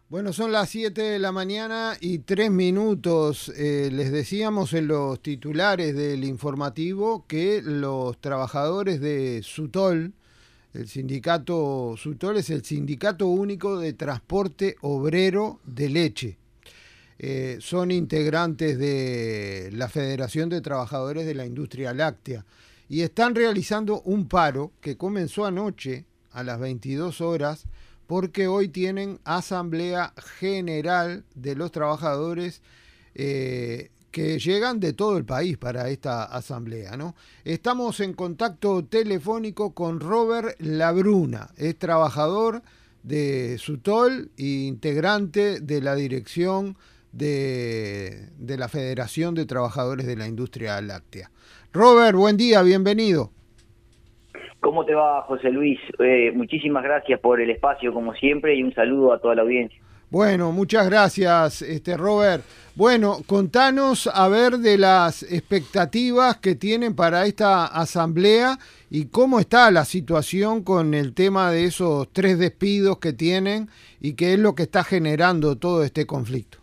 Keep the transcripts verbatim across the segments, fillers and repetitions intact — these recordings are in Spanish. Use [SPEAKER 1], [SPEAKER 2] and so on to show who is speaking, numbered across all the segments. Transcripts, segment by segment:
[SPEAKER 1] Bueno, son las siete de la mañana y tres minutos. Eh, les decíamos en los titulares del informativo que los trabajadores de SUTOL, el sindicato SUTOL es el Sindicato Único de Transporte Obrero de Leche. Eh, son integrantes de la Federación de Trabajadores de la Industria Láctea y están realizando un paro que comenzó anoche a las veintidós horas porque hoy tienen asamblea general de los trabajadores eh, que llegan de todo el país para esta asamblea, ¿no? Estamos en contacto telefónico con Robert Labruna, es trabajador de SUTOL e integrante de la dirección de, de la Federación de Trabajadores de la Industria Láctea. Robert, buen día, bienvenido.
[SPEAKER 2] ¿Cómo te va, José Luis? Eh, muchísimas gracias por el espacio, como siempre, y un saludo a toda la audiencia.
[SPEAKER 1] Bueno, muchas gracias, este Robert. Bueno, contanos a ver de las expectativas que tienen para esta asamblea y cómo está la situación con el tema de esos tres despidos que tienen y qué es lo que está generando todo este conflicto.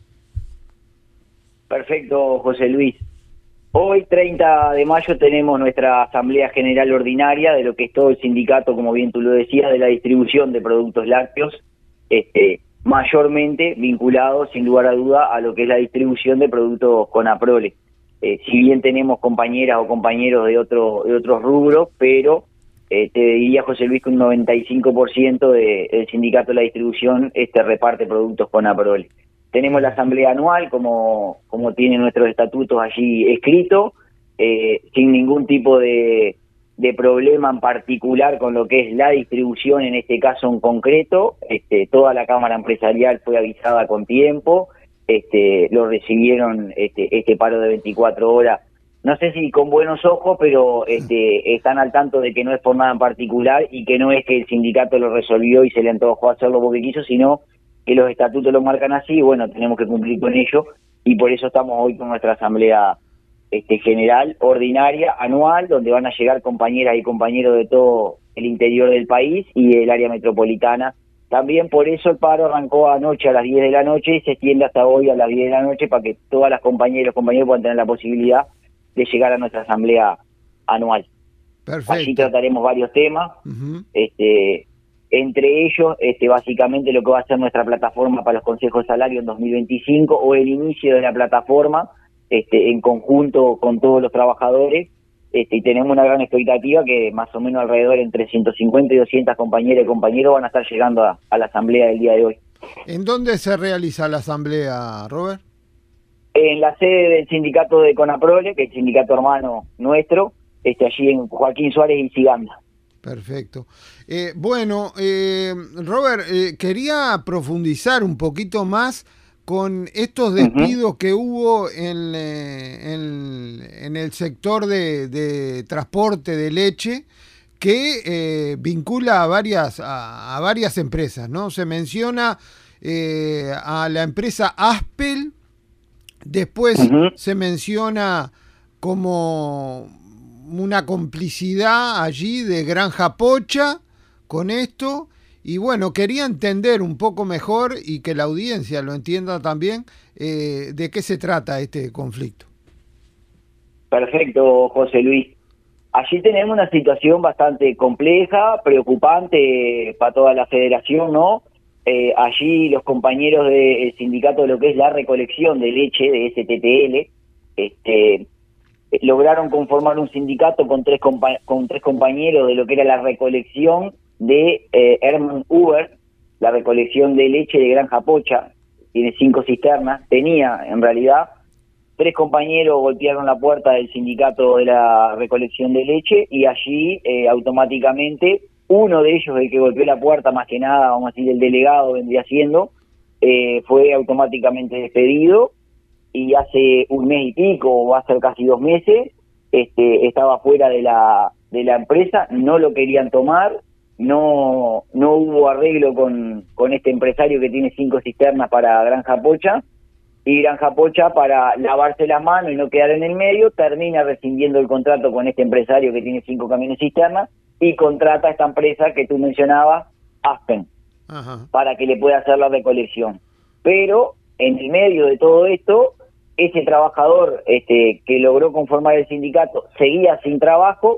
[SPEAKER 2] Perfecto, José Luis. Hoy, treinta de mayo, tenemos nuestra Asamblea General Ordinaria de lo que es todo el sindicato, como bien tú lo decías, de la distribución de productos lácteos, este, mayormente vinculado, sin lugar a duda, a lo que es la distribución de productos Conaprole. Eh, si bien tenemos compañeras o compañeros de, otro, de otros rubros, pero eh, te diría, José Luis, que un noventa y cinco por ciento de, del sindicato de la distribución este, reparte productos Conaprole. Tenemos la asamblea anual, como, como tienen nuestros estatutos allí escritos, eh, sin ningún tipo de, de problema en particular con lo que es la distribución, en este caso en concreto. Este, toda la Cámara Empresarial fue avisada con tiempo, este, lo recibieron este, este paro de veinticuatro horas, no sé si con buenos ojos, pero este, están al tanto de que no es por nada en particular y que no es que el sindicato lo resolvió y se le antojó hacerlo porque quiso, sino que los estatutos lo marcan así, y bueno, tenemos que cumplir con ello, y por eso estamos hoy con nuestra asamblea este, general, ordinaria, anual, donde van a llegar compañeras y compañeros de todo el interior del país y del área metropolitana. También por eso el paro arrancó anoche a las diez de la noche y se extiende hasta hoy a las diez de la noche para que todas las compañeras y los compañeros puedan tener la posibilidad de llegar a nuestra asamblea anual.
[SPEAKER 1] Perfecto.
[SPEAKER 2] Allí trataremos varios temas,
[SPEAKER 1] Uh-huh.
[SPEAKER 2] este... entre ellos, este, básicamente lo que va a ser nuestra plataforma para los consejos de salario en dos mil veinticinco o el inicio de la plataforma este, en conjunto con todos los trabajadores, este, y tenemos una gran expectativa que más o menos alrededor entre ciento cincuenta y doscientas compañeras y compañeros van a estar llegando a, a la asamblea del día de hoy.
[SPEAKER 1] ¿En dónde se realiza la asamblea, Robert?
[SPEAKER 2] En la sede del sindicato de Conaprole, que es el sindicato hermano nuestro, este, allí en Joaquín Suárez y Siganda.
[SPEAKER 1] Perfecto. Eh, bueno, eh, Robert, eh, quería profundizar un poquito más con estos despidos uh-huh. que hubo en, eh, en, en el sector de, de transporte de leche que eh, vincula a varias, a, a varias empresas, ¿no? Se menciona eh, a la empresa Aspel, después uh-huh. se menciona como una complicidad allí de Granja Pocha con esto, y bueno, quería entender un poco mejor y que la audiencia lo entienda también eh, de qué se trata este conflicto.
[SPEAKER 2] Perfecto, José Luis. Allí tenemos una situación bastante compleja, preocupante para toda la federación, ¿no? Eh, allí los compañeros del sindicato de lo que es la recolección de leche de S T T L, este lograron conformar un sindicato con tres compa con tres compañeros de lo que era la recolección de eh, Herman Uber, la recolección de leche de Granja Pocha, tiene cinco cisternas, tenía en realidad, tres compañeros golpearon la puerta del sindicato de la recolección de leche y allí eh, automáticamente uno de ellos, el que golpeó la puerta, más que nada, vamos a decir, el delegado vendría siendo, eh, fue automáticamente despedido. Y hace un mes y pico, o va a ser casi dos meses, este, estaba fuera de la de la empresa, no lo querían tomar, no no hubo arreglo con, con este empresario que tiene cinco cisternas para Granja Pocha, y Granja Pocha, para lavarse las manos y no quedar en el medio, termina rescindiendo el contrato con este empresario que tiene cinco camiones cisternas, y contrata a esta empresa que tú mencionabas, Aspen, Ajá. para que le pueda hacer la recolección. pero en el medio de todo esto, ese trabajador este, que logró conformar el sindicato seguía sin trabajo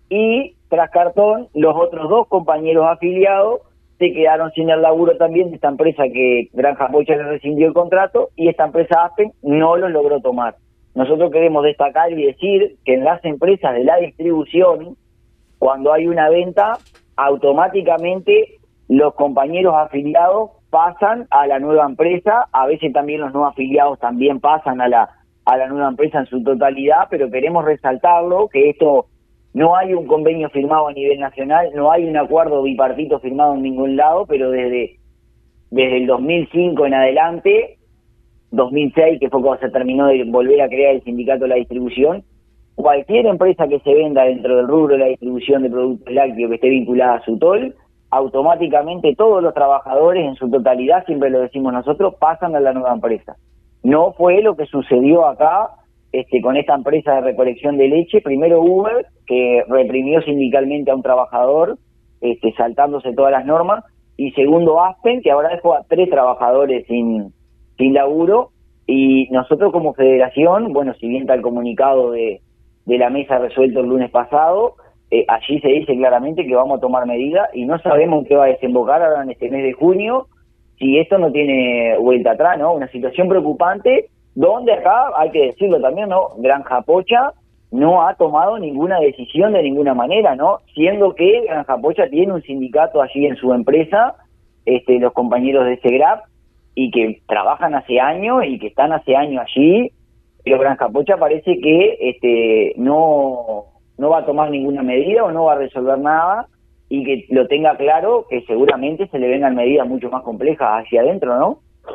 [SPEAKER 2] y tras cartón los otros dos compañeros afiliados se quedaron sin el laburo también de esta empresa que Granja Pocha le rescindió el contrato y esta empresa Aspen no los logró tomar. Nosotros queremos destacar y decir que en las empresas de la distribución, cuando hay una venta, automáticamente los compañeros afiliados pasan a la nueva empresa, a veces también los no afiliados también pasan a la a la nueva empresa en su totalidad, pero queremos resaltarlo, que esto no hay un convenio firmado a nivel nacional, no hay un acuerdo bipartito firmado en ningún lado, pero desde, desde el dos mil cinco en adelante, dos mil seis, que fue cuando se terminó de volver a crear el sindicato de la distribución, cualquier empresa que se venda dentro del rubro de la distribución de productos lácteos que esté vinculada a Sutol, automáticamente todos los trabajadores en su totalidad, siempre lo decimos nosotros, pasan a la nueva empresa. No fue lo que sucedió acá este, con esta empresa de recolección de leche. Primero Uber, que reprimió sindicalmente a un trabajador, este, saltándose todas las normas, y segundo Aspen, que ahora dejó a tres trabajadores sin, sin laburo, y nosotros como federación, bueno, si bien está el comunicado de, de la mesa resuelto el lunes pasado, Eh, allí se dice claramente que vamos a tomar medidas y no sabemos en qué va a desembocar ahora en este mes de junio si esto no tiene vuelta atrás, ¿no? Una situación preocupante donde acá, hay que decirlo también, ¿no? Granja Pocha no ha tomado ninguna decisión de ninguna manera, ¿no? Siendo que Granja Pocha tiene un sindicato allí en su empresa, este, los compañeros de SEGRAP, y que trabajan hace años y que están hace años allí, pero Granja Pocha parece que este, no... no va a tomar ninguna medida o no va a resolver nada, y que lo tenga claro que seguramente se le vengan medidas mucho más complejas hacia adentro, ¿no?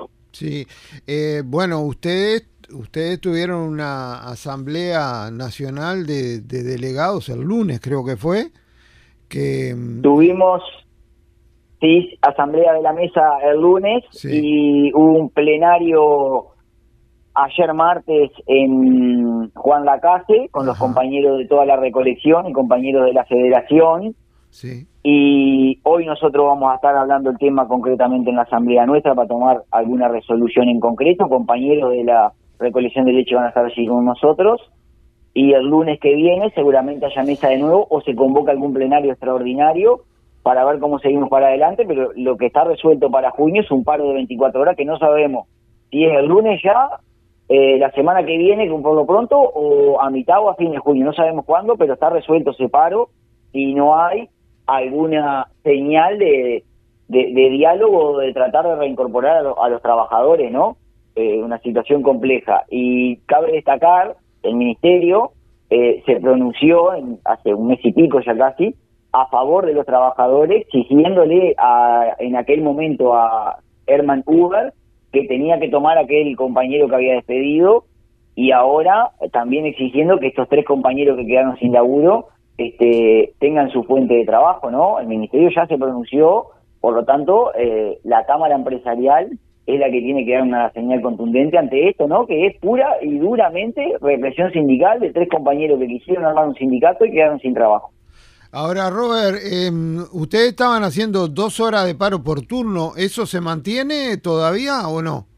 [SPEAKER 1] Sí, eh, bueno, ustedes ustedes tuvieron una asamblea nacional de, de delegados el lunes, creo que fue, que...
[SPEAKER 2] Tuvimos, sí, asamblea de la mesa el lunes, sí, y hubo un plenario ayer martes en Juan Lacase, con Ajá. los compañeros de toda la recolección y compañeros de la federación.
[SPEAKER 1] Sí.
[SPEAKER 2] Y hoy nosotros vamos a estar hablando el tema concretamente en la asamblea nuestra para tomar alguna resolución en concreto. Compañeros de la recolección de leche van a estar allí con nosotros. Y el lunes que viene seguramente haya mesa de nuevo o se convoca algún plenario extraordinario para ver cómo seguimos para adelante. Pero lo que está resuelto para junio es un paro de veinticuatro horas que no sabemos si es el lunes ya, Eh, la semana que viene, por lo pronto, o a mitad o a fin de junio, no sabemos cuándo, pero está resuelto ese paro y no hay alguna señal de, de, de diálogo, de tratar de reincorporar a, lo, a los trabajadores, ¿no? Eh, una situación compleja. Y cabe destacar, el Ministerio eh, se pronunció en, hace un mes y pico ya casi, a favor de los trabajadores, exigiéndole a, en aquel momento a Herman Uber que tenía que tomar aquel compañero que había despedido, y ahora también exigiendo que estos tres compañeros que quedaron sin laburo este, tengan su fuente de trabajo, ¿no? El Ministerio ya se pronunció, por lo tanto, eh, la Cámara Empresarial es la que tiene que dar una señal contundente ante esto, ¿no? Que es pura y duramente represión sindical de tres compañeros que quisieron armar un sindicato y quedaron sin trabajo.
[SPEAKER 1] Ahora, Robert, eh, ustedes estaban haciendo dos horas de paro por turno, ¿eso se mantiene todavía o no?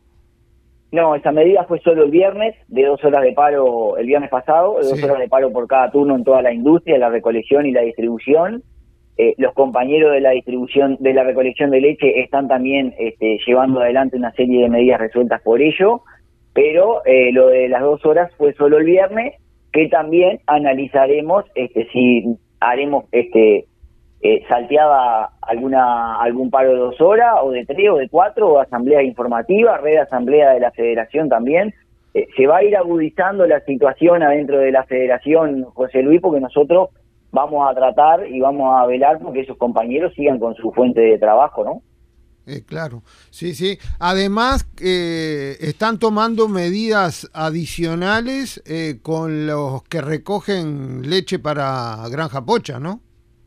[SPEAKER 2] No, esa medida fue solo el viernes, de dos horas de paro el viernes pasado, de dos sí. horas de paro por cada turno en toda la industria, la recolección y la distribución. Eh, los compañeros de la distribución, de la recolección de leche están también este, llevando adelante una serie de medidas resueltas por ello, pero eh, lo de las dos horas fue solo el viernes, que también analizaremos este, si haremos este eh, salteada alguna algún paro de dos horas o de tres o de cuatro, o asamblea informativa, red de asamblea de la federación también. Eh, se va a ir agudizando la situación adentro de la federación, José Luis, porque nosotros vamos a tratar y vamos a velar porque esos compañeros sigan con su fuente de trabajo, ¿no?
[SPEAKER 1] Eh, claro, sí, sí. Además, eh, están tomando medidas adicionales eh, con los que recogen leche para Granja Pocha, ¿no?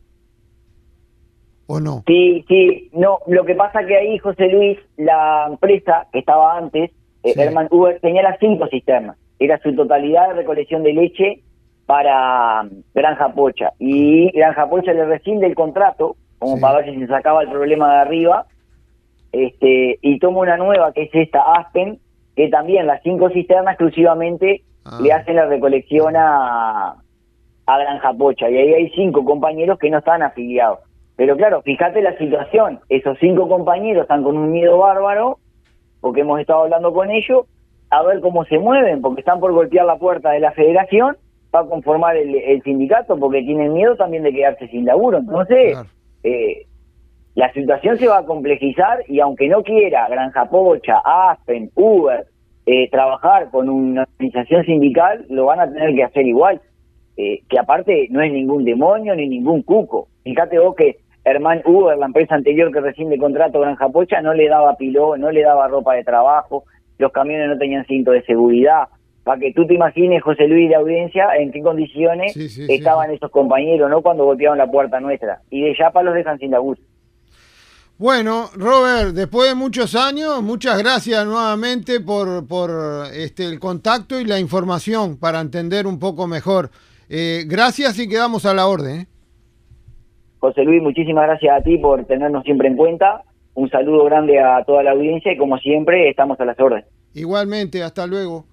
[SPEAKER 1] ¿O no?
[SPEAKER 2] Sí, sí. No, lo que pasa que ahí, José Luis, la empresa que estaba antes, eh, sí. Herman Uber, tenía las cinco cisternas. Era su totalidad de recolección de leche para Granja Pocha. Y Granja Pocha le rescinde el contrato, como sí. para ver si se sacaba el problema de arriba. este, y tomo una nueva que es esta Aspen, que también las cinco cisternas exclusivamente ah. le hacen la recolección a, a Granja Pocha, y ahí hay cinco compañeros que no están afiliados. Pero claro, fíjate la situación, esos cinco compañeros están con un miedo bárbaro, porque hemos estado hablando con ellos, a ver cómo se mueven, porque están por golpear la puerta de la federación para conformar el, el sindicato, porque tienen miedo también de quedarse sin laburo. Entonces, claro. eh, la situación se va a complejizar, y aunque no quiera Granja Pocha, Aspen, Uber, eh, trabajar con una organización sindical, lo van a tener que hacer igual, eh, que aparte no es ningún demonio ni ningún cuco. Fíjate vos que Herman Uber, la empresa anterior que rescinde contrato Granja Pocha, no le daba pilón, no le daba ropa de trabajo, los camiones no tenían cinto de seguridad. Para que tú te imagines, José Luis y la audiencia, en qué condiciones sí, sí, estaban sí, esos compañeros, ¿no? Cuando golpeaban la puerta nuestra. Y de Yapa los dejan sin laburo.
[SPEAKER 1] Bueno, Robert, después de muchos años, muchas gracias nuevamente por, por este, el contacto y la información para entender un poco mejor. Eh, gracias y quedamos a la orden, ¿eh?
[SPEAKER 2] José Luis, muchísimas gracias a ti por tenernos siempre en cuenta. Un saludo grande a toda la audiencia y como siempre estamos a las órdenes.
[SPEAKER 1] Igualmente, hasta luego.